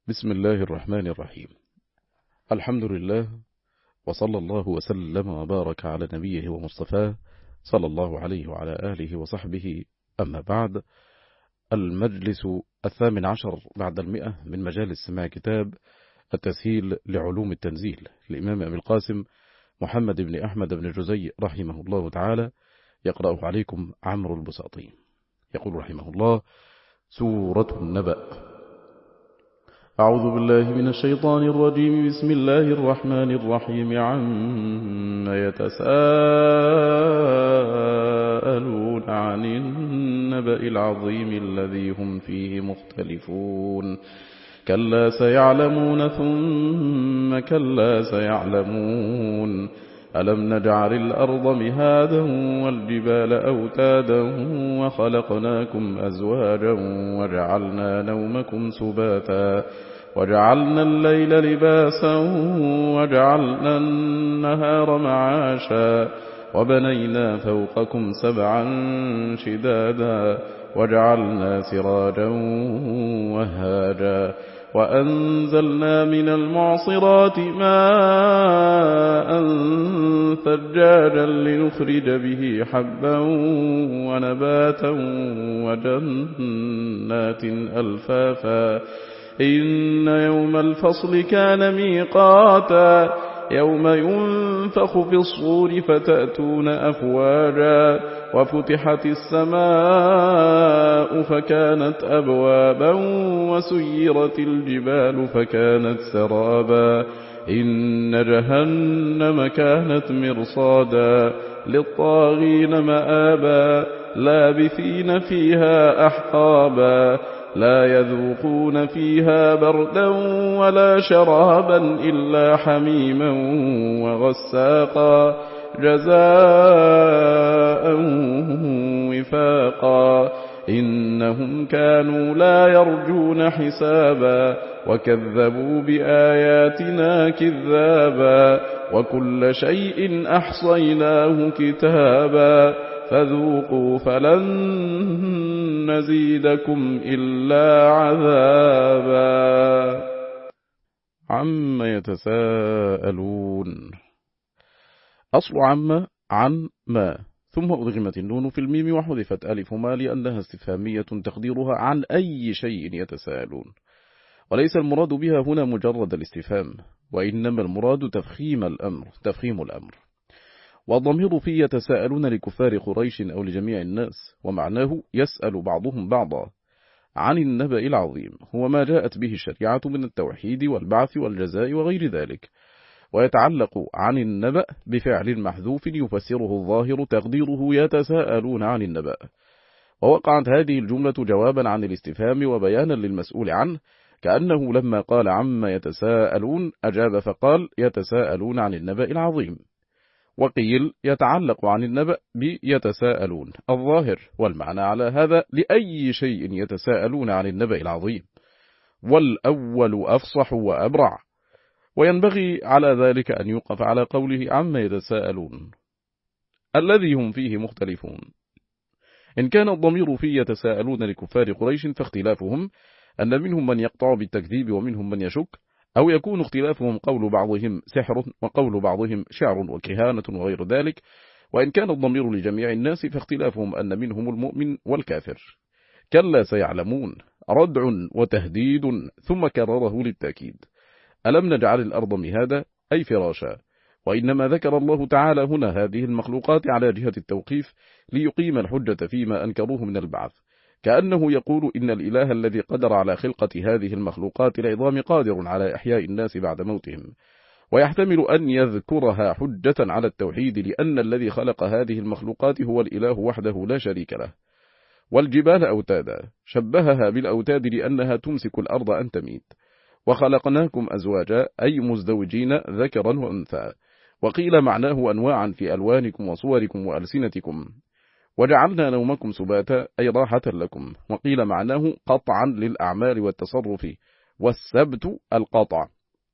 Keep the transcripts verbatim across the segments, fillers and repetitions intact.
بسم الله الرحمن الرحيم. الحمد لله، وصلى الله وسلم وبارك على نبيه ومصطفاه صلى الله عليه وعلى آله وصحبه. أما بعد، المجلس الثامن عشر بعد المئة من مجالس سماع كتاب التسهيل لعلوم التنزيل لإمام أبي القاسم محمد بن أحمد بن جزي رحمه الله تعالى، يقرأه عليكم عمرو البساطي. يقول رحمه الله: سورة النبأ. أعوذ بالله من الشيطان الرجيم. بسم الله الرحمن الرحيم. عما يتساءلون عن النبأ العظيم الذي هم فيه مختلفون. كلا سيعلمون ثم كلا سيعلمون. ألم نجعل الأرض مهادا والجبال أوتادا وخلقناكم أزواجا وجعلنا نومكم سباتا وجعلنا الليل لباسا وجعلنا النهار معاشا وبنينا فوقكم سبعا شدادا وجعلنا سراجا وهاجا وأنزلنا من المعصرات ماء ثجاجا لنخرج به حبا ونباتا وجنات ألفافا. إن يوم الفصل كان ميقاتا. يوم ينفخ في الصور فتأتون أفواجا وفتحت السماء فكانت أبوابا وسيرت الجبال فكانت سرابا. إن جهنم كانت مرصادا للطاغين مآبا لابثين فيها أحقابا لا يذوقون فيها بردا ولا شرابا إلا حميما وغساقا جزاء وفاقا. إنهم كانوا لا يرجون حسابا وكذبوا بآياتنا كذابا وكل شيء أحصيناه كتابا فذوقوا فلن نزيدكم إلا عذابا. عما يتساءلون. أصل عما عن ما، ثم أضغمت النون في الميم وحذفت ألف ما لأنها استفهامية تقديرها عن أي شيء يتساءلون، وليس المراد بها هنا مجرد الاستفهام، وإنما المراد تفخيم الأمر تفخيم الأمر. والضمير في يتساءلون لكفار قريش أو لجميع الناس، ومعناه يسأل بعضهم بعضا عن النبأ العظيم، هو ما جاءت به الشريعة من التوحيد والبعث والجزاء وغير ذلك. ويتعلق عن النبأ بفعل محذوف يفسره الظاهر تقديره يتساءلون عن النبأ، ووقعت هذه الجملة جوابا عن الاستفهام وبيانا للمسؤول عنه، كأنه لما قال عما يتساءلون أجاب فقال يتساءلون عن النبأ العظيم. وقيل يتعلق عن النبأ بيتساءلون الظاهر، والمعنى على هذا لأي شيء يتساءلون عن النبأ العظيم، والأول أفصح وأبرع. وينبغي على ذلك أن يوقف على قوله عما يتساءلون الذي هم فيه مختلفون. إن كان الضمير في يتساءلون لكفار قريش فاختلافهم أن منهم من يقطع بالتكذيب ومنهم من يشك، أو يكون اختلافهم قول بعضهم سحر وقول بعضهم شعر وكهانة وغير ذلك. وإن كان الضمير لجميع الناس فاختلافهم أن منهم المؤمن والكافر. كلا سيعلمون ردع وتهديد ثم كرره للتأكيد. ألم نجعل الأرض مهادا أي فراشا، وإنما ذكر الله تعالى هنا هذه المخلوقات على جهة التوقيف ليقيم الحجة فيما أنكروه من البعث، كأنه يقول إن الإله الذي قدر على خلقة هذه المخلوقات العظام قادر على إحياء الناس بعد موتهم، ويحتمل أن يذكرها حجة على التوحيد لأن الذي خلق هذه المخلوقات هو الإله وحده لا شريك له. والجبال أوتادا شبهها بالأوتاد لأنها تمسك الأرض أن تميت. وخلقناكم أزواجا أي مزدوجين ذكرا وأنثى. وقيل معناه أنواعا في ألوانكم وصوركم وألسنتكم. وجعلنا نومكم سباتا أي راحة لكم. وقيل معناه قطعا للأعمال والتصرف، والسبت القطع.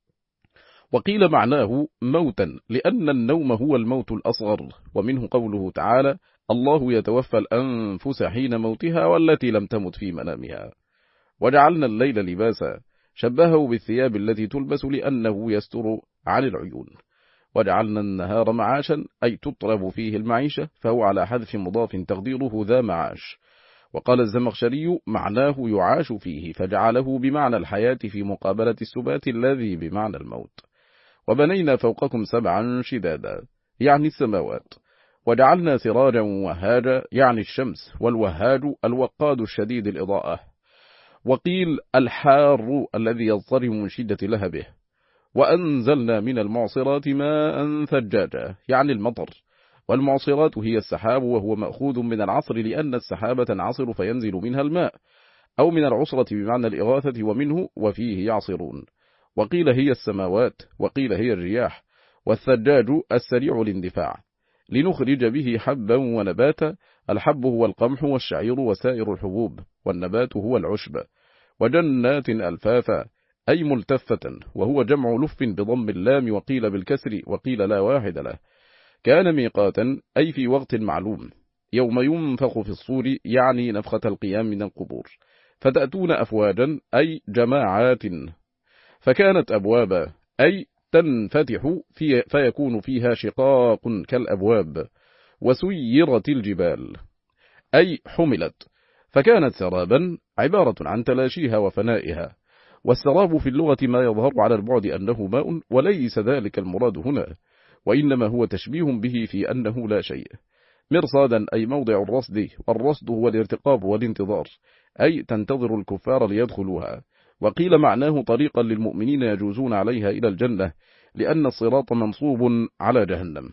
وقيل معناه موتا لأن النوم هو الموت الأصغر، ومنه قوله تعالى الله يتوفى الأنفس حين موتها والتي لم تمت في منامها. وجعلنا الليل لباسا شبهه بالثياب التي تلبس لأنه يستر عن العيون. وجعلنا النهار معاشا أي تطلب فيه المعيشة، فهو على حذف مضاف تقديره ذا معاش. وقال الزمخشري معناه يعاش فيه، فجعله بمعنى الحياة في مقابلة السبات الذي بمعنى الموت. وبنينا فوقكم سبعا شدادا يعني السماوات. وجعلنا سراجا وهاجا يعني الشمس، والوهاج الوقاد الشديد الإضاءة. وقيل الحار الذي يضطرب من شدة لهبه. وأنزلنا من المعصرات ماء ثجاجا يعني المطر. والمعصرات هي السحاب، وهو مأخوذ من العصر لأن السحابة تنعصر فينزل منها الماء، أو من العصرة بمعنى الإغاثة ومنه وفيه يعصرون. وقيل هي السماوات، وقيل هي الرياح. والثجاج السريع الاندفاع. لنخرج به حبا ونباتا. الحب هو القمح والشعير وسائر الحبوب، والنبات هو العشب. وجنات ألفافا أي ملتفة، وهو جمع لف بضم اللام، وقيل بالكسر، وقيل لا واحد له. كان ميقاتا أي في وقت معلوم. يوم ينفخ في الصور يعني نفخة القيام من القبور. فتأتون أفواجا أي جماعات. فكانت أبوابا أي تنفتح في فيكون فيها شقاق كالأبواب. وسيرت الجبال أي حملت. فكانت سرابا عبارة عن تلاشيها وفنائها. والسراب في اللغة ما يظهر على البعد أنه ماء، وليس ذلك المراد هنا، وإنما هو تشبيه به في أنه لا شيء. مرصادا أي موضع الرصد، والرصد هو الارتقاب والانتظار، أي تنتظر الكفار ليدخلوها. وقيل معناه طريقا للمؤمنين يجوزون عليها إلى الجنة، لأن الصراط منصوب على جهنم.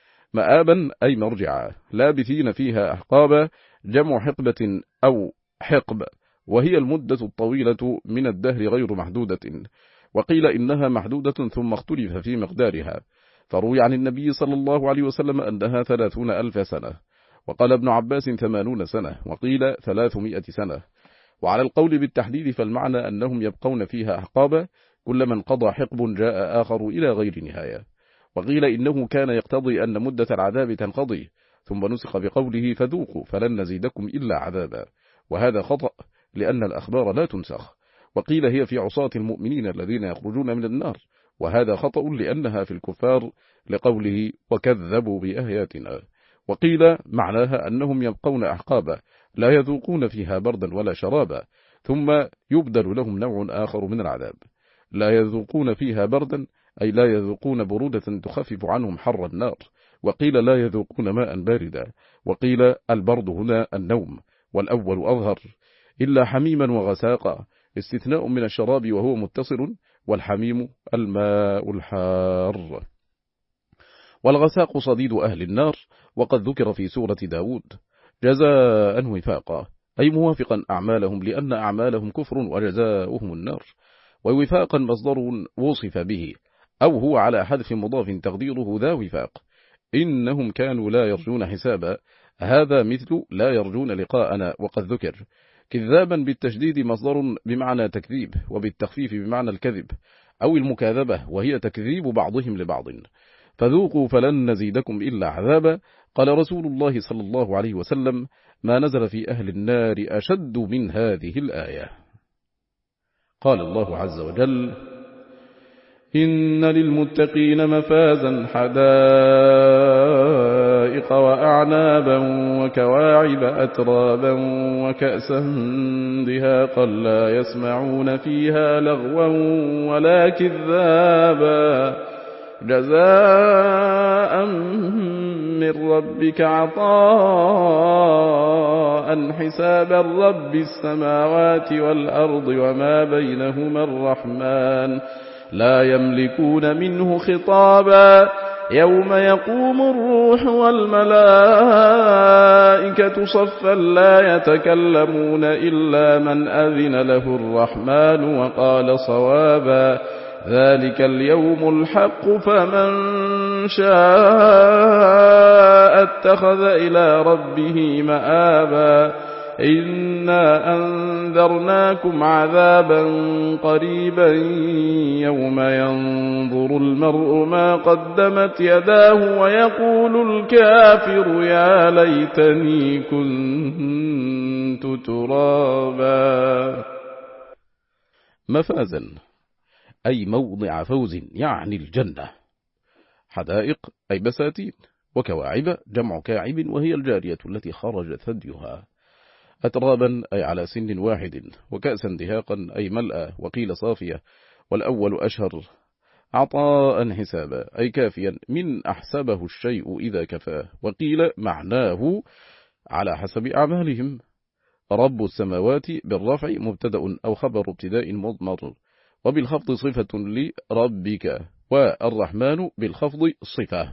مآبا أي مرجعا، لابثين فيها أحقابا، جمع حقبة أو حقب، وهي المدة الطويلة من الدهر غير محدودة. وقيل إنها محدودة ثم اختلف في مقدارها، فروي عن النبي صلى الله عليه وسلم أنها ثلاثون ألف سنة، وقال ابن عباس ثمانون سنة، وقيل ثلاثمائة سنة. وعلى القول بالتحديد فالمعنى أنهم يبقون فيها أحقابا، كلما انقضى حقب جاء آخر إلى غير نهاية. وقيل إنه كان يقتضي أن مدة العذاب تنقضي، ثم نسخ بقوله فذوقوا فلن نزيدكم إلا عذابا، وهذا خطأ لأن الأخبار لا تنسخ. وقيل هي في عصاة المؤمنين الذين يخرجون من النار، وهذا خطأ لأنها في الكفار لقوله وكذبوا بآياتنا. وقيل معناها أنهم يبقون أحقابا لا يذوقون فيها بردا ولا شرابا، ثم يبدل لهم نوع آخر من العذاب. لا يذوقون فيها بردا أي لا يذوقون برودة تخفف عنهم حر النار. وقيل لا يذوقون ماء باردا. وقيل البرد هنا النوم، والأول أظهر. إلا حميما وغساقا استثناء من الشراب وهو متصل، والحميم الماء الحار. والغساق صديد أهل النار، وقد ذكر في سورة داود جزاء وفاقا أي موافقا أعمالهم، لأن أعمالهم كفر وجزاؤهم النار. ووفاقا مصدر وصف به، أو هو على حذف مضاف تقديره ذا وفاق. إنهم كانوا لا يرجون حسابا، هذا مثل لا يرجون لقاءنا، وقد ذكر. كذابا بالتشديد مصدر بمعنى تكذيب، وبالتخفيف بمعنى الكذب أو المكاذبة، وهي تكذيب بعضهم لبعض. فذوقوا فلن نزيدكم إلا عذابا. قال رسول الله صلى الله عليه وسلم ما نزل في أهل النار أشد من هذه الآية. قال الله عز وجل إن للمتقين مفازا حدائق وأعنابا وكواعب أترابا وكأسا دهاقا لا يسمعون فيها لغوا ولا كذابا جزاء من ربك عطاء حسابا رب السماوات والأرض وما بينهما الرحمن لا يملكون منه خطابا يوم يقوم الروح والملائكة صفا لا يتكلمون إلا من أذن له الرحمن وقال صوابا ذلك اليوم الحق فمن شاء اتخذ إلى ربه مآبا إنا أنذرناكم عذابا قريبا يوم ينظر المرء ما قدمت يداه ويقول الكافر يا ليتني كنت ترابا. مفازا أي موضع فوز يعني الجنة. حدائق أي بساتين. وكواعب جمع كاعب وهي الجارية التي خرج ثديها. أترابا أي على سن واحد. وكأسا دهاقا أي ملأ. وقيل صافية والأول أشهر. عطاء حسابا أي كافيا من أحسبه الشيء إذا كفاه. وقيل معناه على حسب أعمالهم. رب السماوات بالرفع مبتدأ أو خبر ابتداء مضمر، وبالخفض صفة لربك. والرحمن بالخفض صفة،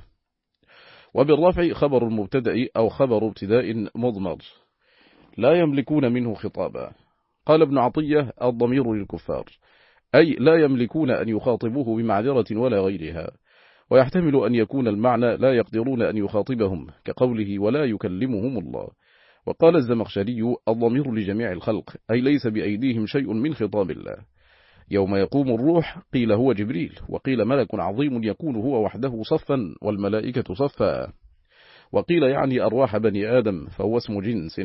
وبالرفع خبر المبتدأ أو خبر ابتداء مضمر. لا يملكون منه خطابا. قال ابن عطية الضمير للكفار، أي لا يملكون أن يخاطبوه بمعذرة ولا غيرها. ويحتمل أن يكون المعنى لا يقدرون أن يخاطبهم كقوله ولا يكلمهم الله. وقال الزمخشري الضمير لجميع الخلق، أي ليس بأيديهم شيء من خطاب الله. يوم يقوم الروح قيل هو جبريل، وقيل ملك عظيم يكون هو وحده صفا والملائكة صفا. وقيل يعني أرواح بني آدم فهو اسم جنس.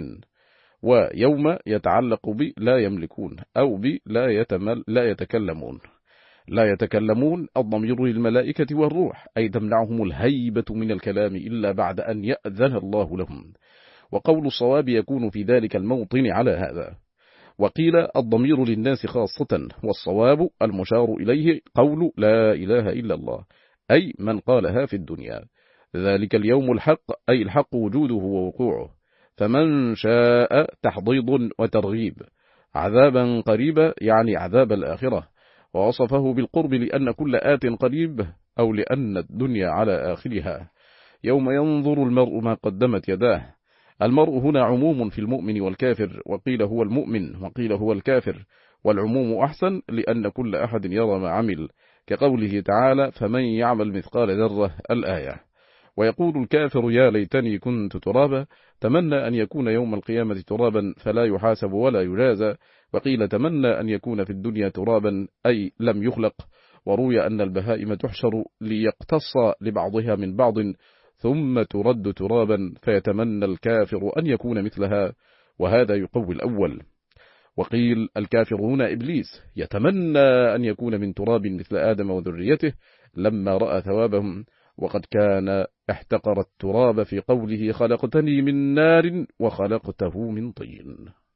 ويوم يتعلق ب لا يملكون أو ب لا, يتمل لا يتكلمون. لا يتكلمون الضمير للملائكة والروح، أي تمنعهم الهيبة من الكلام إلا بعد أن يأذن الله لهم. وقول الصواب يكون في ذلك الموطن على هذا. وقيل الضمير للناس خاصة، والصواب المشار إليه قول لا إله إلا الله، أي من قالها في الدنيا. ذلك اليوم الحق أي الحق وجوده ووقوعه. فمن شاء تحضيض وترغيب. عذابا قريبا يعني عذاب الآخرة. ووصفه بالقرب لأن كل آت قريب، أو لأن الدنيا على آخرها. يوم ينظر المرء ما قدمت يداه. المرء هنا عموم في المؤمن والكافر، وقيل هو المؤمن وقيل هو الكافر، والعموم أحسن لأن كل أحد يرى ما عمل، كقوله تعالى فمن يعمل مثقال ذرة الآية. ويقول الكافر يا ليتني كنت ترابا، تمنى أن يكون يوم القيامة ترابا فلا يحاسب ولا يجازى. وقيل تمنى أن يكون في الدنيا ترابا أي لم يخلق. وروي أن البهائم تحشر ليقتص لبعضها من بعض ثم ترد ترابا، فيتمنى الكافر أن يكون مثلها، وهذا يقوي الأول. وقيل الكافرون إبليس يتمنى أن يكون من تراب مثل آدم وذريته لما رأى ثوابهم، وقد كان احتقر التراب في قوله خلقتني من نار وخلقته من طين.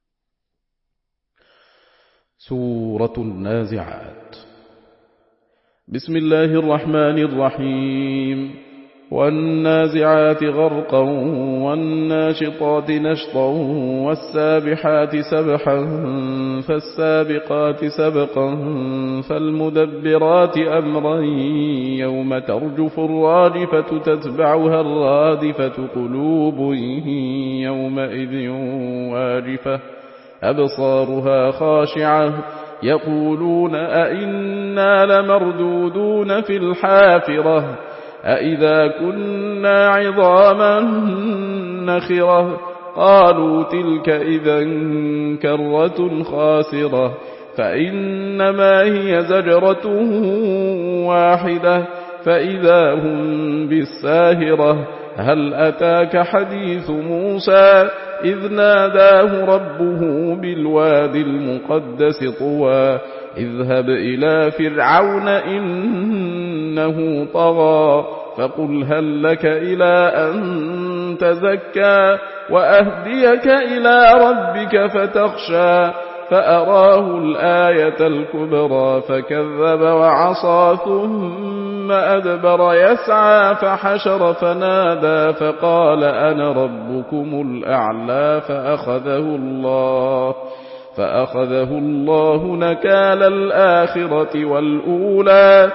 سورة النازعات. بسم الله الرحمن الرحيم. والنازعات غرقا والناشطات نشطا والسابحات سبحا فالسابقات سبقا فالمدبرات أمرا يوم ترجف الراجفة تتبعها الرادفة قلوب يومئذ واجفة أبصارها خاشعة يقولون أئنا لمردودون في الحافرة أئذا كنا عظاما نخرة قالوا تلك إذا كرة خاسرة فإنما هي زجرة واحدة فإذا هم بالساهرة هل أتاك حديث موسى إذ ناداه ربه بالوادي المقدس طوى اذهب إلى فرعون إنه طغى فقل هل لك إلى أن تزكى وأهديك إلى ربك فتخشى فأراه الآية الكبرى فكذب وعصى ثم أدبر يسعى فحشر فنادى فقال أنا ربكم الأعلى فأخذه الله فأخذه الله نكال الآخرة والأولى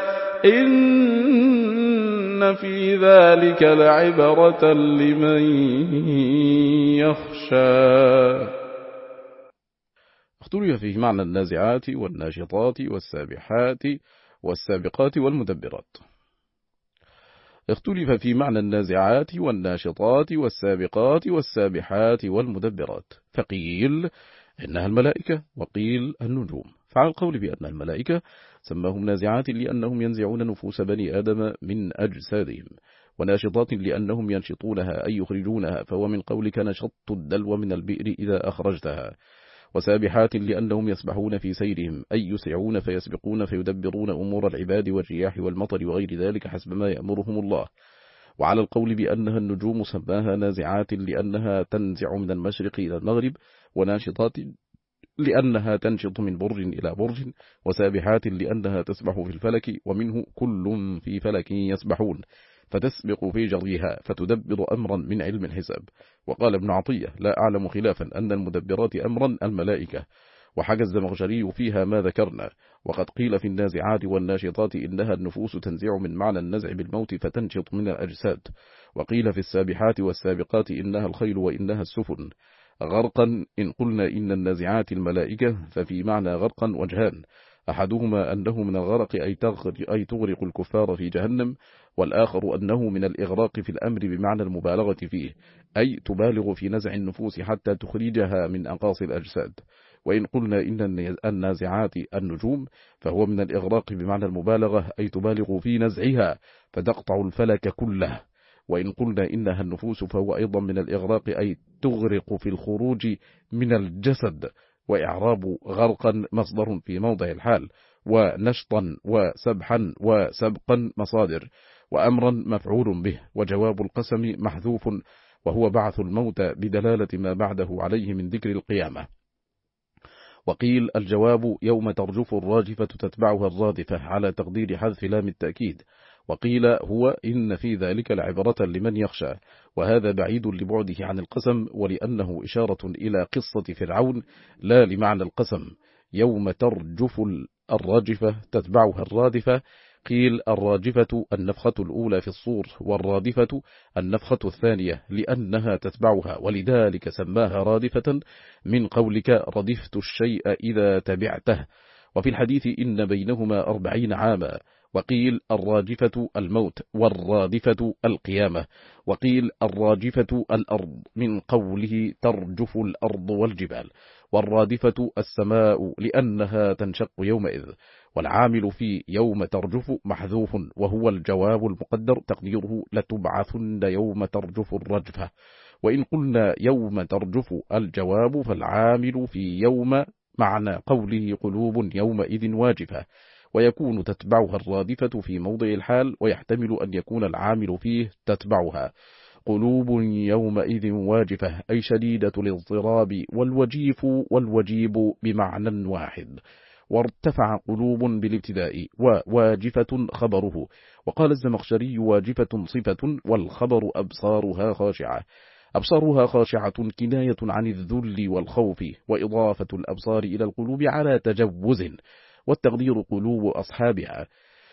إن في ذلك لعبرة لمن يخشى. اختلف فيه معنى النازعات والناشطات والسابحات والسابقات والمدبرات. اختلف في معنى النازعات والناشطات والسابقات والسابحات والمدبرات، فقيل إنها الملائكة وقيل النجوم. فعلى القول بأن الملائكة سماهم نازعات لأنهم ينزعون نفوس بني آدم من أجسادهم، وناشطات لأنهم ينشطونها أي يخرجونها، فهو من قولك نشطت الدلو من البئر إذا أخرجتها. وسابحات لأنهم يسبحون في سيرهم أي يسعون فيسبقون فيدبرون أمور العباد والرياح والمطر وغير ذلك حسب ما يأمرهم الله. وعلى القول بأنها النجوم سماها نازعات لأنها تنزع من المشرق إلى المغرب، وناشطات لأنها تنشط من برج إلى برج، وسابحات لأنها تسبح في الفلك، ومنه كل في فلك يسبحون، فتسبق في جريها فتدبر أمرا من علم الحساب. وقال ابن عطية: لا أعلم خلافا أن المدبرات أمرا الملائكة. وحكى الزمخشري فيها ما ذكرنا. وقد قيل في النازعات والناشطات إنها النفوس تنزع من معنى النزع بالموت فتنشط من الأجساد. وقيل في السابحات والسابقات إنها الخيل وإنها السفن. غرقا إن قلنا إن النازعات الملائكة ففي معنى غرقا وجهان: أحدهما أنه من الغرق أي تغرق الكفار في جهنم، والآخر أنه من الإغراق في الأمر بمعنى المبالغة فيه، أي تبالغ في نزع النفوس حتى تخرجها من أقاصي الأجساد. وإن قلنا إن النازعات النجوم فهو من الإغراق بمعنى المبالغة أي تبالغ في نزعها فتقطع الفلك كله. وإن قلنا إنها النفوس فهو أيضا من الإغراق أي تغرق في الخروج من الجسد. وإعراب غرقا مصدر في موضع الحال، ونشطا وسبحا وسبقا مصادر، وأمرا مفعول به، وجواب القسم محذوف وهو بعث الموت بدلالة ما بعده عليه من ذكر القيامة. وقيل الجواب يوم ترجف الراجفة تتبعها الرادفة على تقدير حذف لام التأكيد. وقيل هو إن في ذلك لعبرة لمن يخشى، وهذا بعيد لبعده عن القسم ولأنه إشارة إلى قصة فرعون لا لمعنى القسم. يوم ترجف الراجفة تتبعها الرادفة. قيل الراجفة النفخة الأولى في الصور، والرادفة النفخة الثانية لأنها تتبعها، ولذلك سماها رادفة من قولك ردفت الشيء إذا تبعته. وفي الحديث إن بينهما أربعين عاما. وقيل الراجفة الموت، والرادفة القيامة. وقيل الراجفة الأرض من قوله ترجف الأرض والجبال، والرادفة السماء لأنها تنشق يومئذ. والعامل في يوم ترجف محذوف وهو الجواب المقدر تقديره لتبعثن يوم ترجف الرجفة. وإن قلنا يوم ترجف الجواب فالعامل في يوم معنى قوله قلوب يومئذ واجفة، ويكون تتبعها الرادفة في موضع الحال، ويحتمل أن يكون العامل فيه تتبعها. قلوب يومئذ واجفة أي شديدة الاضطراب، والوجيف والوجيب بمعنى واحد. وارتفع قلوب بالابتداء، وواجفة خبره. وقال الزمخشري واجفة صفة، والخبر أبصارها خاشعة. أبصارها خاشعة كناية عن الذل والخوف، وإضافة الأبصار إلى القلوب على تجوز، والتقدير قلوب أصحابها.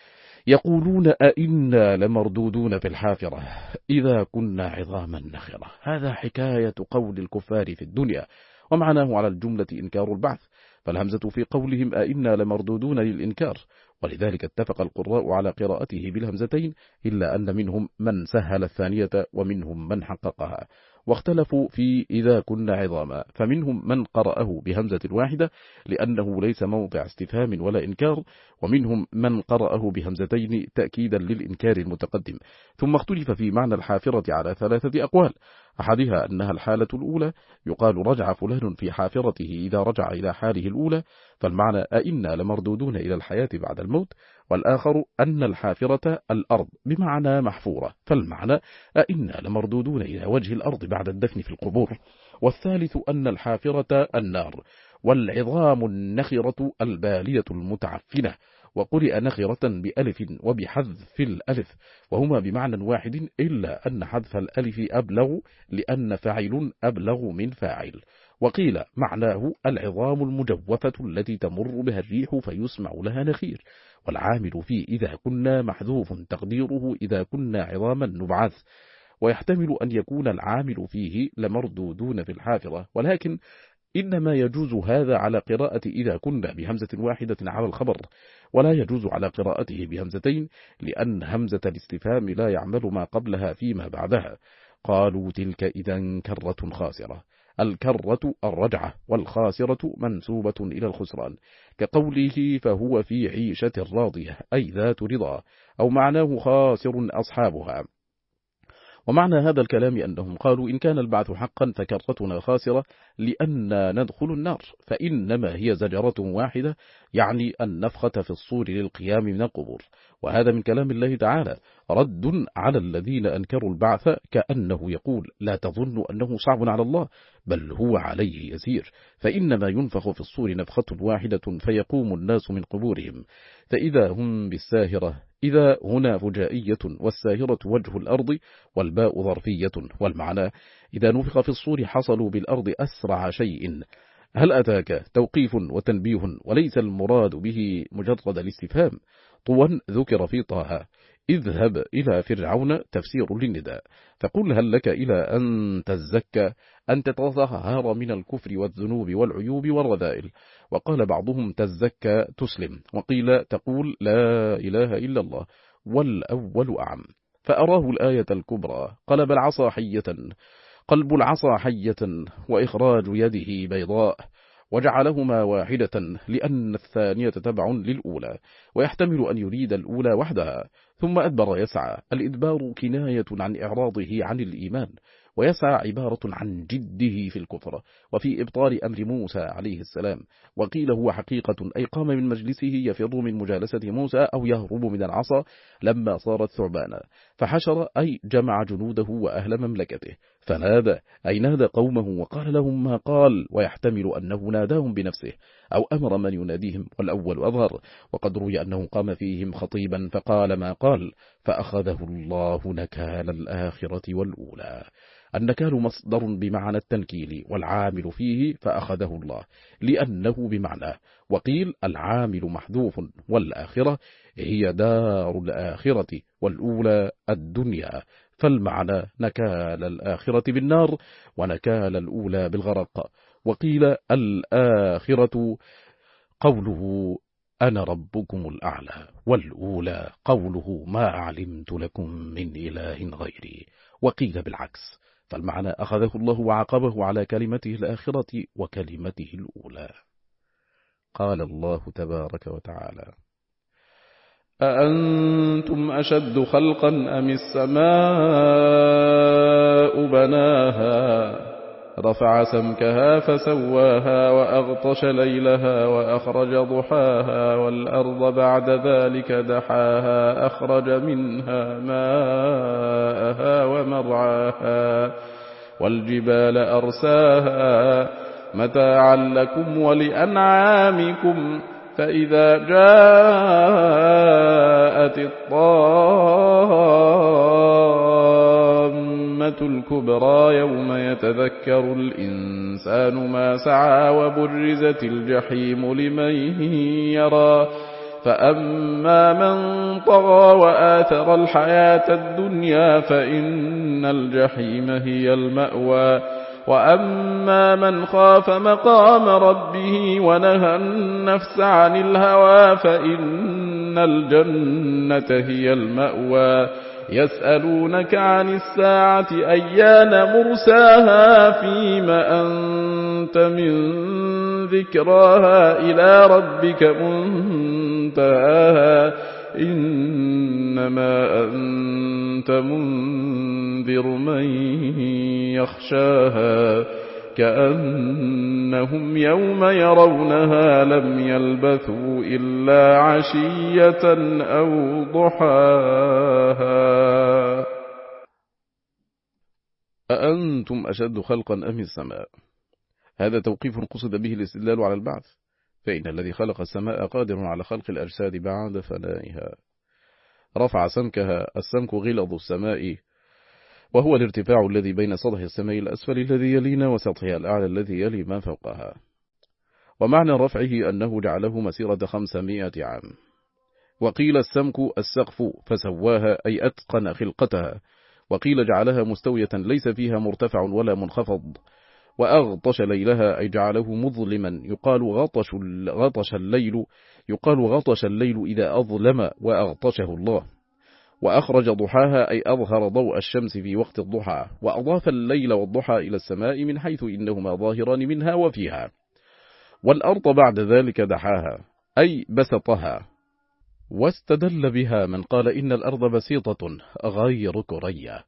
يقولون أئنا لمردودون في الحافرة إذا كنا عظاما نخرة. هذا حكاية قول الكفار في الدنيا، ومعناه على الجملة إنكار البعث، فالهمزة في قولهم أئنا لمردودون للإنكار، ولذلك اتفق القراء على قراءته بالهمزتين، إلا أن منهم من سهل الثانية ومنهم من حققها. واختلفوا في إذا كنا عظاما، فمنهم من قرأه بهمزة واحدة لأنه ليس موضع استفهام ولا إنكار، ومنهم من قرأه بهمزتين تأكيدا للإنكار المتقدم. ثم اختلف في معنى الحافرة على ثلاثة أقوال: أحدها أنها الحالة الأولى، يقال رجع فلان في حافرته إذا رجع إلى حاله الأولى، فالمعنى أئنا لمردودون إلى الحياة بعد الموت. والآخر أن الحافرة الأرض بمعنى محفورة، فالمعنى أئنا لمردودون إلى وجه الأرض بعد الدفن في القبور. والثالث أن الحافرة النار، والعظام النخرة البالية المتعفنة، وقرئ نخرة بألف وبحذف الألف، وهما بمعنى واحد، إلا أن حذف الألف أبلغ لأن فاعل أبلغ من فاعل. وقيل معناه العظام المجوفة التي تمر بها الريح فيسمع لها نخير. والعامل فيه إذا كنا محذوف تقديره إذا كنا عظاما نبعث. ويحتمل أن يكون العامل فيه لمردودون في الحافرة، ولكن إنما يجوز هذا على قراءة إذا كنا بهمزة واحدة على الخبر، ولا يجوز على قراءته بهمزتين، لأن همزة الاستفهام لا يعمل ما قبلها فيما بعدها. قالوا تلك إذا كرة خاسرة. الكرة الرجعة، والخاسرة منسوبة إلى الخسران، كقوله فهو في عيشة راضية أي ذات رضا، أو معناه خاسر أصحابها. ومعنى هذا الكلام أنهم قالوا إن كان البعث حقا فكرتنا خاسرة لأن ندخل النار، فإنما هي زجرة واحدة، يعني النفخة في الصور للقيام من القبور. وهذا من كلام الله تعالى رد على الذين أنكروا البعث، كأنه يقول لا تظن أنه صعب على الله، بل هو عليه يسير، فإنما ينفخ في الصور نفخة واحدة فيقوم الناس من قبورهم، فإذا هم بالساهرة. إذا هنا فجائية، والساهرة وجه الأرض، والباء ظرفية، والمعنى إذا نفخ في الصور حصلوا بالأرض أسرع شيء. هل أتاك توقيف وتنبيه، وليس المراد به مجرد الاستفهام. طوى ذكر في طه اذهب إلى فرعون تفسير للنداء، فقل هل لك إلى أن تزكى، أن تتطهر من الكفر والذنوب والعيوب والرذائل. وقال بعضهم تزكى تسلم، وقيل تقول لا إله إلا الله، والأول أعم. فأراه الآية الكبرى قلب العصا حية، قلب العصا حية وإخراج يده بيضاء، وجعلهما واحدة لأن الثانية تبع للأولى، ويحتمل أن يريد الأولى وحدها. ثم أدبر يسعى، الإدبار كناية عن إعراضه عن الإيمان، ويسعى عبارة عن جده في الكفر وفي إبطال أمر موسى عليه السلام. وقيل هو حقيقة، أي قام من مجلسه يفر من مجالسة موسى أو يهرب من العصا لما صارت ثعبانا، فحشر أي جمع جنوده وأهل مملكته، فنادى أي نادى قومه وقال لهم ما قال، ويحتمل أنه ناداهم بنفسه أو أمر من يناديهم، والأول أظهر. وقد روي أنه قام فيهم خطيبا فقال ما قال، فأخذه الله نكال الآخرة والأولى. النكال مصدر بمعنى التنكيل، والعامل فيه فأخذه الله لأنه بمعنى. وقيل العامل محذوف، والآخرة هي دار الآخرة، والأولى الدنيا، فالمعنى نكال الآخرة بالنار، ونكال الأولى بالغرق. وقيل الآخرة قوله أنا ربكم الأعلى، والأولى قوله ما علمت لكم من إله غيري. وقيل بالعكس، فالمعنى أخذه الله وعاقبه على كلمته الآخرة وكلمته الأولى. قال الله تبارك وتعالى أأنتم أشد خلقا أم السماء بناها رفع سمكها فسواها وأغطش ليلها وأخرج ضحاها والأرض بعد ذلك دحاها أخرج منها ماءها ومرعاها والجبال أرساها متاعا لكم ولأنعامكم فإذا جاءت الطامة الكبرى يوم يتذكر الإنسان ما سعى وبرزت الجحيم لمن يرى فأما من طغى وآثر الحياة الدنيا فإن الجحيم هي المأوى وأما من خاف مقام ربه ونهى النفس عن الهوى فإن الجنة هي المأوى يسألونك عن الساعة أيان مرساها فيما أنت من ذكراها إلى ربك منتهاها إنما أنت منذر من يخشاها كأنهم يوم يرونها لم يلبثوا إلا عشية أو ضحاها. أأنتم أشد خلقا أم السماء؟ هذا توقيف قصد به الاستدلال على البعث، فإن الذي خلق السماء قادر على خلق الأجساد بعد فنائها. رفع سمكها، السمك غلظ السماء، وهو الارتفاع الذي بين سطح السماء الأسفل الذي يلينا وسطحها الأعلى الذي يلي ما فوقها. ومعنى رفعه أنه جعله مسيرة خمسمائة عام. وقيل السمك السقف فسواها أي أتقن خلقتها، وقيل جعلها مستوية ليس فيها مرتفع ولا منخفض. وأغطش ليلها أي جعله مظلما، يقال غطش, غطش الليل يقال غطش الليل إذا أظلم وأغطشه الله. وأخرج ضحاها أي أظهر ضوء الشمس في وقت الضحى، وأضاف الليل والضحى إلى السماء من حيث إنهما ظاهران منها وفيها. والأرض بعد ذلك دحاها أي بسطها. واستدل بها من قال إن الأرض بسيطة غير كرية،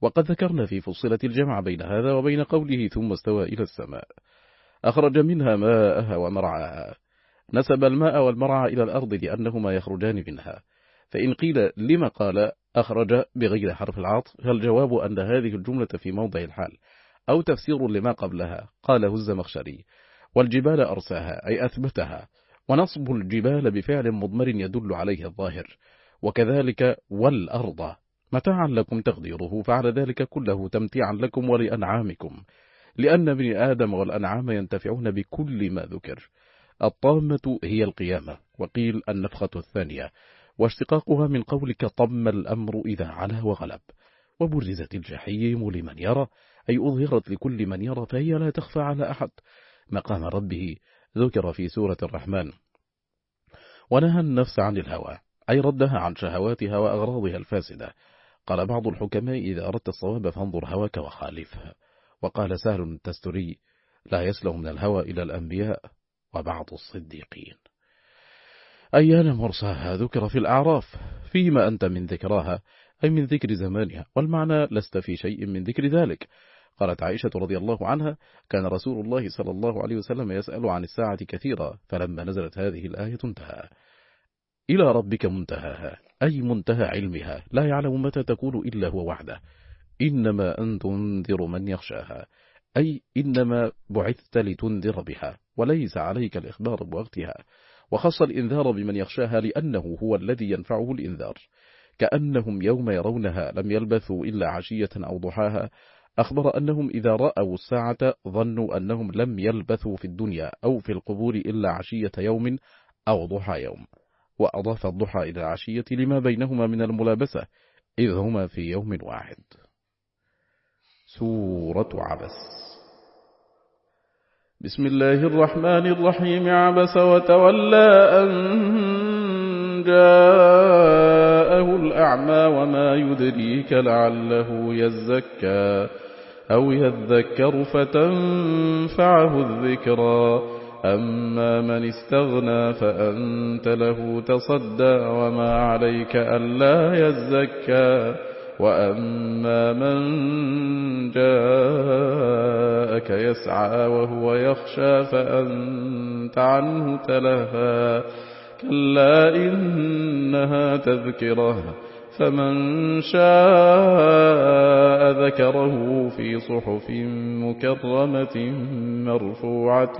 وقد ذكرنا في فصلة الجمع بين هذا وبين قوله ثم استوى إلى السماء. أخرج منها ماءها ومرعاها. نسب الماء والمرعى إلى الأرض لأنهما يخرجان منها. فإن قيل لما قال أخرج بغير حرف العطف، فالجواب أن هذه الجملة في موضع الحال، أو تفسير لما قبلها قاله الزمخشري. والجبال أرساها أي أثبتها، ونصب الجبال بفعل مضمر يدل عليه الظاهر. وكذلك والأرض متاعا لكم تقديره، فعل ذلك كله تمتيعا لكم ولأنعامكم، لأن ابن آدم والأنعام ينتفعون بكل ما ذكر. الطامة هي القيامة، وقيل النفخة الثانية، واشتقاقها من قولك طم الأمر إذا علا وغلب. وبرزت الجحيم لمن يرى، أي أظهرت لكل من يرى، فهي لا تخفى على أحد. مقام ربه ذكر في سورة الرحمن. ونهى النفس عن الهوى، أي ردها عن شهواتها وأغراضها الفاسدة. قال بعض الحكماء إذا أردت الصواب فانظر هواك وخالفها. وقال سهل التستري لا يسلم من الهوى إلى الأنبياء وبعض الصديقين. أيان مرساها ذكر في الأعراف. فيما أنت من ذكراها، أي من ذكر زمانها، والمعنى لست في شيء من ذكر ذلك. قالت عائشة رضي الله عنها كان رسول الله صلى الله عليه وسلم يسأل عن الساعة كثيرا، فلما نزلت هذه الآية انتهى. إلى ربك منتهاها، أي منتهى علمها، لا يعلم متى تكون إلا هو وحده. إنما أنت تنذر من يخشاها، أي إنما بعثت لتنذر بها، وليس عليك الإخبار بوقتها. وخص الإنذار بمن يخشاها لأنه هو الذي ينفعه الإنذار. كأنهم يوم يرونها لم يلبثوا إلا عشية أو ضحاها. أخبر أنهم إذا رأوا الساعة ظنوا أنهم لم يلبثوا في الدنيا أو في القبور إلا عشية يوم أو ضحى يوم. وأضاف الضحى إلى العشية لما بينهما من الملابسة، إذ هما في يوم واحد. سورة عبس. بسم الله الرحمن الرحيم. عبس وتولى أن جاءه الأعمى وما يدريك لعله يزكى أو يذكر فتنفعه الذكرى. أما من استغنى فأنت له تصدى وما عليك ألا يزكى. وأما من جاءك يسعى وهو يخشى فأنت عنه تلهى. كلا إنها تذكرة فمن شاء ذكره في صحف مكرمة مرفوعة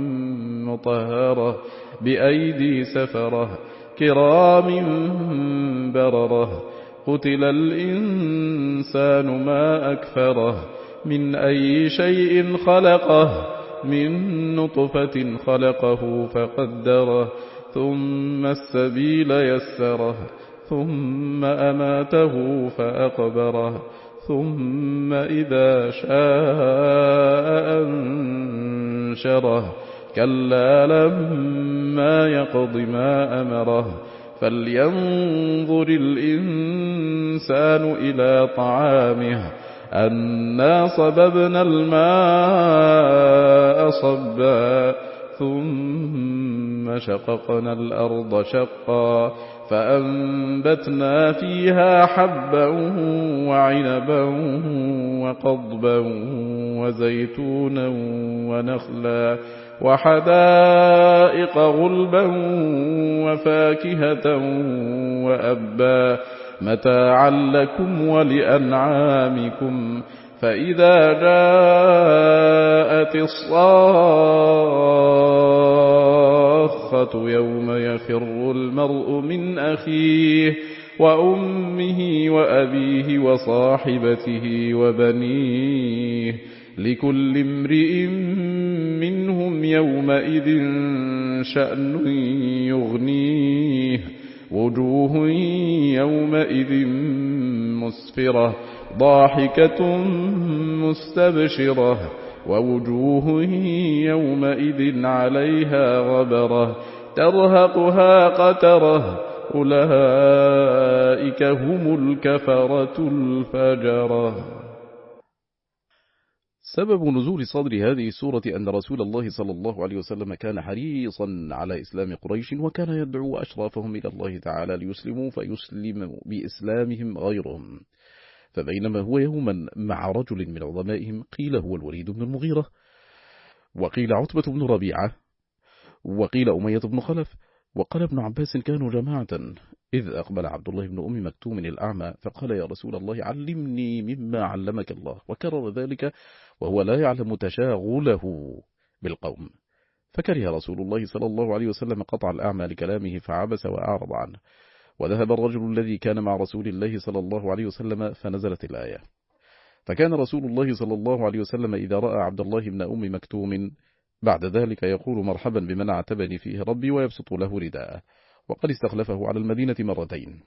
مطهرة بأيدي سفرة كرام بررة. قتل الإنسان ما أكفره من أي شيء خلقه من نطفة خلقه فقدره ثم السبيل يسره ثم أماته فأقبره ثم إذا شاء أنشره. كلا لما يقض ما أمره. فلينظر الإنسان إلى طعامه أنا صببنا الماء صبا ثم شققنا الأرض شقا فأنبتنا فيها حبا وعنبا وقضبا وزيتونا ونخلا وحدائق غلبا وفاكهة وأبا متاعا لكم ولأنعامكم. فإذا جاءت الصاخة يوم يفر المرء من أخيه وأمه وأبيه وصاحبته وبنيه لكل امرئ منهم يومئذ شأن يغنيه. وجوه يومئذ مسفرة ضاحكة مستبشرة ووجوه يومئذ عليها غبرة ترهقها قترة أولئك هم الكفرة الفجرة. سبب نزول صدر هذه السورة أن رسول الله صلى الله عليه وسلم كان حريصا على إسلام قريش، وكان يدعو أشرافهم إلى الله تعالى ليسلموا فيسلم بإسلامهم غيرهم، فبينما هو يوما مع رجل من عظمائهم قيل هو الوليد بن المغيرة، وقيل عتبة بن ربيعة، وقيل أمية بن خلف، وقال ابن عباس كانوا جماعة، إذ أقبل عبد الله بن أم مكتوم الأعمى فقال يا رسول الله علمني مما علمك الله، وكرر ذلك وهو لا يعلم تشاغله بالقوم، فكره رسول الله صلى الله عليه وسلم قطع الأعمى لكلامه فعبس وأعرض عنه، وذهب الرجل الذي كان مع رسول الله صلى الله عليه وسلم فنزلت الآية. فكان رسول الله صلى الله عليه وسلم إذا رأى عبد الله بن أم مكتوم بعد ذلك يقول مرحبا بمن اعتبني فيه ربي ويبسط له رداءه، وقد استخلفه على المدينة مرتين.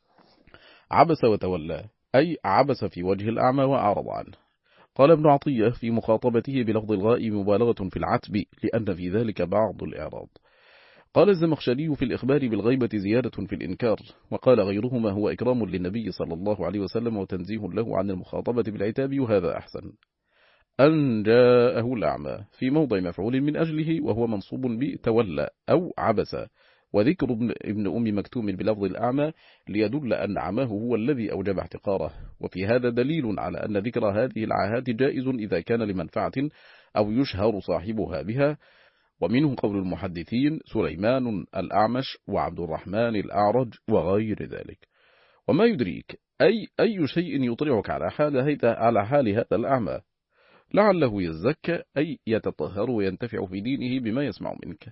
عبس وتولى أي عبس في وجه الأعمى وأعرض عنه. قال ابن عطية في مخاطبته بلفظ الغاء مبالغة في العتب لأن في ذلك بعض الإعراض. قال الزمخشري في الإخبار بالغيبة زيادة في الإنكار، وقال غيرهما هو إكرام للنبي صلى الله عليه وسلم وتنزيه له عن المخاطبة بالعتاب، وهذا أحسن. أن جاءه الأعمى في موضع مفعول من أجله وهو منصوب بتولى أو عبس، وذكر ابن أم مكتوم بلفظ الأعمى ليدل أن عماه هو الذي أوجب احتقاره، وفي هذا دليل على أن ذكر هذه العاهات جائز إذا كان لمنفعة أو يشهر صاحبها بها. ومنه قول المحدثين سليمان الأعمش وعبد الرحمن الأعرج وغير ذلك. وما يدريك أي أي شيء يطلعك على حال على حال هذا الأعمى، لعله يزكى أي يتطهر وينتفع في دينه بما يسمع منك.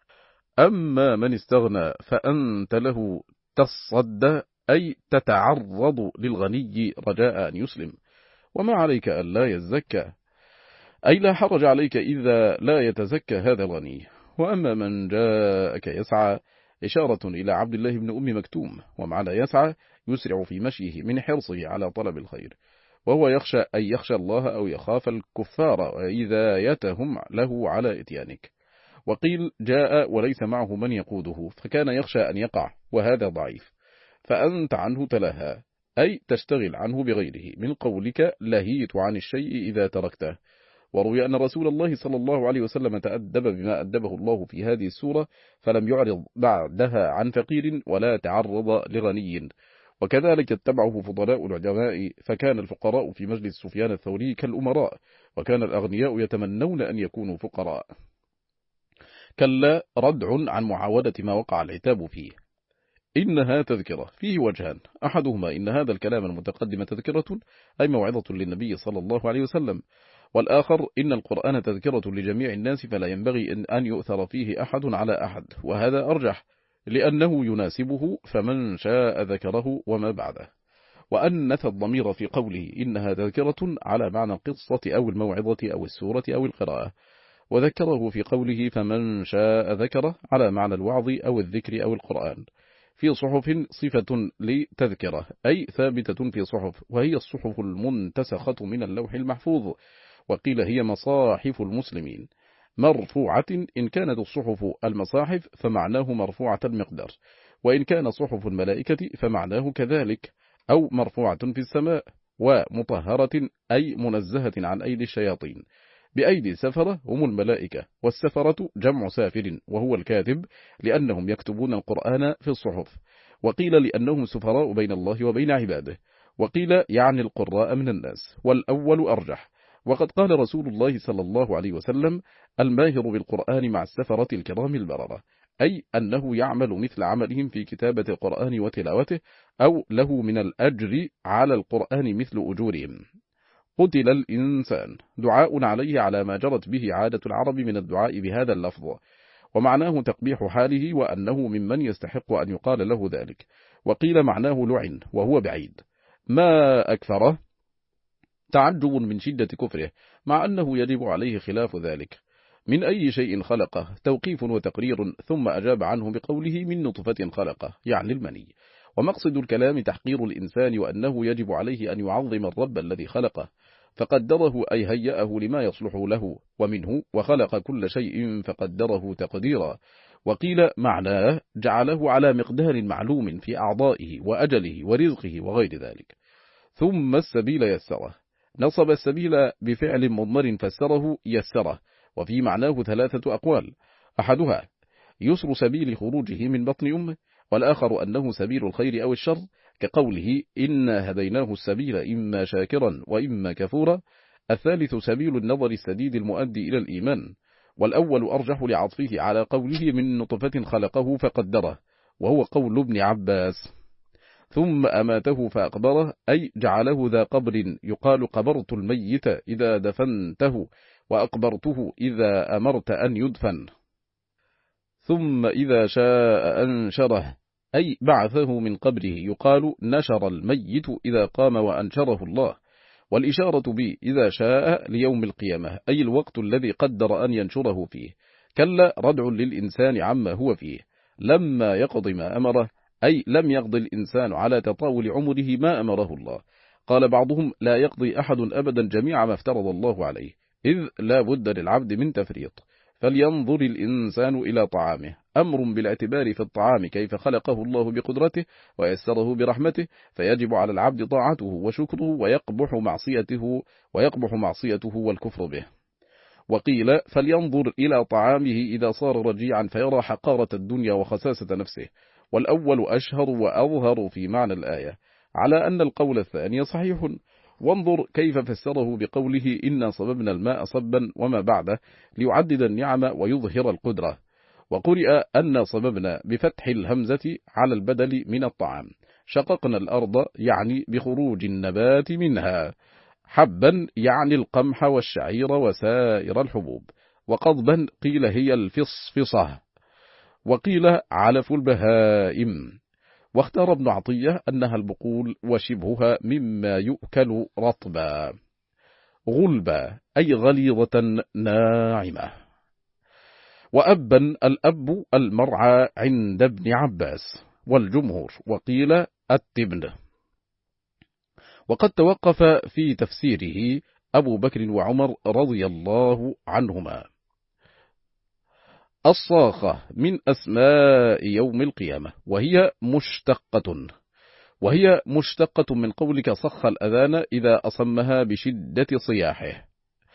أما من استغنى فأنت له تصدى أي تتعرض للغني رجاء أن يسلم، وما عليك أن لا يزكى أي لا حرج عليك إذا لا يتزكى هذا الغني. وأما من جاءك يسعى إشارة إلى عبد الله بن أم مكتوم، ومعنى يسعى يسرع في مشيه من حرصه على طلب الخير، وهو يخشى أن يخشى الله أو يخاف الكفار وإذايتهم له على إتيانك. وقيل جاء وليس معه من يقوده فكان يخشى أن يقع، وهذا ضعيف. فأنت عنه تلهى أي تشتغل عنه بغيره من قولك لهيت عن الشيء إذا تركته. وروي أن رسول الله صلى الله عليه وسلم تأدب بما أدبه الله في هذه السورة، فلم يعرض بعدها عن فقير ولا تعرض لغني، وكذلك اتبعه فضلاء العلماء، فكان الفقراء في مجلس سفيان الثوري كالأمراء، وكان الأغنياء يتمنون أن يكونوا فقراء. كلا ردع عن معاودة ما وقع العتاب فيه. إنها تذكرة فيه وجهان، أحدهما إن هذا الكلام المتقدم تذكرة أي موعظة للنبي صلى الله عليه وسلم، والآخر إن القرآن تذكرة لجميع الناس فلا ينبغي أن يؤثر فيه أحد على أحد، وهذا أرجح لأنه يناسبه فمن شاء ذكره وما بعده. وأنث الضمير في قوله إنها تذكرة على معنى القصة أو الموعظة أو السورة أو القراءة، وذكره في قوله فمن شاء ذكره على معنى الوعظ أو الذكر أو القرآن. في صحف صفة لتذكرة أي ثابتة في صحف، وهي الصحف المنتسخة من اللوح المحفوظ، وقيل هي مصاحف المسلمين مرفوعة، إن كانت الصحف المصاحف فمعناه مرفوعة المقدار، وإن كان صحف الملائكة فمعناه كذلك، أو مرفوعة في السماء، ومطهرة أي منزهة عن أيدي الشياطين. بأيدي سفرة هم الملائكة، والسفرة جمع سافر وهو الكاتب، لأنهم يكتبون القرآن في الصحف. وقيل لأنهم سفراء بين الله وبين عباده، وقيل يعني القراء من الناس، والأول أرجح. وقد قال رسول الله صلى الله عليه وسلم الماهر بالقرآن مع السفرة الكرام البررة، أي أنه يعمل مثل عملهم في كتابة القرآن وتلاوته، أو له من الأجر على القرآن مثل أجورهم. قتل الإنسان دعاء عليه على ما جرت به عادة العرب من الدعاء بهذا اللفظ، ومعناه تقبيح حاله وأنه ممن يستحق أن يقال له ذلك. وقيل معناه لعن وهو بعيد. ما أكثره تعجب من شدة كفره، مع أنه يجب عليه خلاف ذلك. من أي شيء خلقه توقيف وتقرير، ثم أجاب عنه بقوله من نطفة خلقه يعني المني. ومقصد الكلام تحقير الإنسان، وأنه يجب عليه أن يعظم الرب الذي خلقه، فقدره أي هيأه لما يصلح له، ومنه وخلق كل شيء فقدره تقديرا. وقيل معناه جعله على مقدار معلوم في أعضائه وأجله ورزقه وغير ذلك. ثم السبيل يسره، نصب السبيل بفعل مضمر فسره يسره، وفي معناه ثلاثة أقوال، أحدها يسر سبيل خروجه من بطن أمه، والآخر أنه سبيل الخير أو الشر، كقوله إنا هديناه السبيل إما شاكرا وإما كفورا. الثالث سبيل النظر السديد المؤدي إلى الإيمان، والأول أرجح لعطفه على قوله من نطفة خلقه فقدره، وهو قول ابن عباس. ثم أماته فأقبره، أي جعله ذا قبر، يقال قبرت الميت إذا دفنته، وأقبرته إذا أمرت أن يدفن. ثم إذا شاء أنشره، أي بعثه من قبره، يقال نشر الميت إذا قام وأنشره الله. والإشارة ب إذا شاء ليوم القيامة، أي الوقت الذي قدر أن ينشره فيه. كلا ردع للإنسان عما هو فيه، لما يقض ما أمره، أي لم يقضي الإنسان على تطاول عمره ما أمره الله. قال بعضهم لا يقضي أحد أبدا جميع ما افترض الله عليه، إذ لا بد للعبد من تفريط. فلينظر الإنسان إلى طعامه، أمر بالاعتبار في الطعام كيف خلقه الله بقدرته ويسره برحمته، فيجب على العبد طاعته وشكره، ويقبح معصيته ويقبح معصيته والكفر به. وقيل فلينظر إلى طعامه إذا صار رجيعا فيرى حقارة الدنيا وخساسة نفسه، والأول أشهر وأظهر في معنى الآية، على أن القول الثاني صحيح. وانظر كيف فسره بقوله إنا صببنا الماء صبا وما بعده، ليعدد النعم ويظهر القدرة. وقرئ أن صببنا بفتح الهمزة على البدل من الطعام. شققنا الأرض يعني بخروج النبات منها، حبا يعني القمح والشعير وسائر الحبوب، وقضبا قيل هي الفصفصة، وقيل علف البهائم. واختار ابن عطية أنها البقول وشبهها مما يؤكل رطبا. غلبا أي غليظة ناعمة. وأبا الأب المرعى عند ابن عباس والجمهور، وقيل التبن. وقد توقف في تفسيره أبو بكر وعمر رضي الله عنهما. الصاخة من أسماء يوم القيامة، وهي مشتقة وهي مشتقة من قولك صخ الأذان إذا أصمها بشدة صياحه،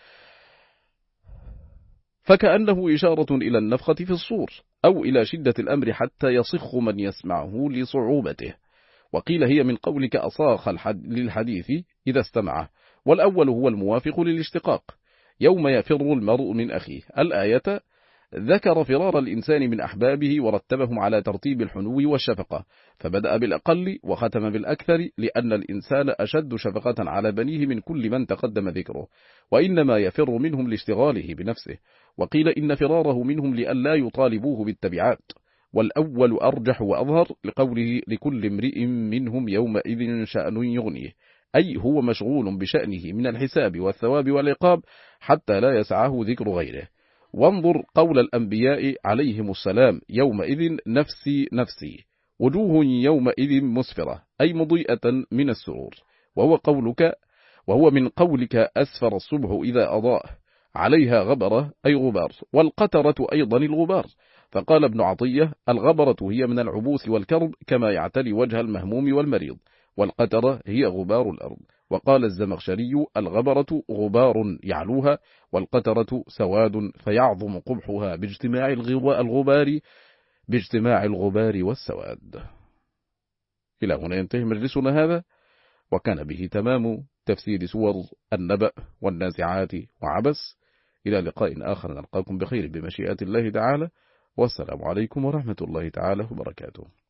فكأنه إشارة إلى النفخة في الصور، أو إلى شدة الأمر حتى يصخ من يسمعه لصعوبته. وقيل هي من قولك أصاخ للحديث إذا استمعه، والأول هو الموافق للاشتقاق، يوم يفر المرء من أخيه. الآية ذكر فرار الإنسان من أحبابه ورتبهم على ترتيب الحنو والشفقة، فبدأ بالأقل وختم بالأكثر، لأن الإنسان أشد شفقة على بنيه من كل من تقدم ذكره، وإنما يفر منهم لاشتغاله بنفسه. وقيل إن فراره منهم لئلا يطالبوه بالتبعات. والأول أرجح وأظهر لقوله لكل امرئ منهم يومئذ شأن يغنيه، أي هو مشغول بشأنه من الحساب والثواب والعقاب حتى لا يسعه ذكر غيره. وانظر قول الأنبياء عليهم السلام يومئذ نفسي نفسي، وجوه يومئذ مسفرة، أي مضيئة من السرور. وهو قولك وهو من قولك أسفر الصبح إذا أضاء، عليها غبرة أي غبار، والقترة أيضا الغبار. فقال ابن عطية الغبرة هي من العبوس والكرب كما يعتلي وجه المهموم والمريض، والقترة هي غبار الأرض. وقال الزمخشري الغبرة غبار يعلوها، والقترة سواد فيعظم قبحها باجتماع الغبار باجتماع الغبار والسواد. إلى هنا ينتهي مجلسنا هذا، وكان به تمام تفسير سور النبأ والنازعات وعبس. إلى لقاء آخر نلقاكم بخير بمشيئة الله تعالى، والسلام عليكم ورحمة الله تعالى وبركاته.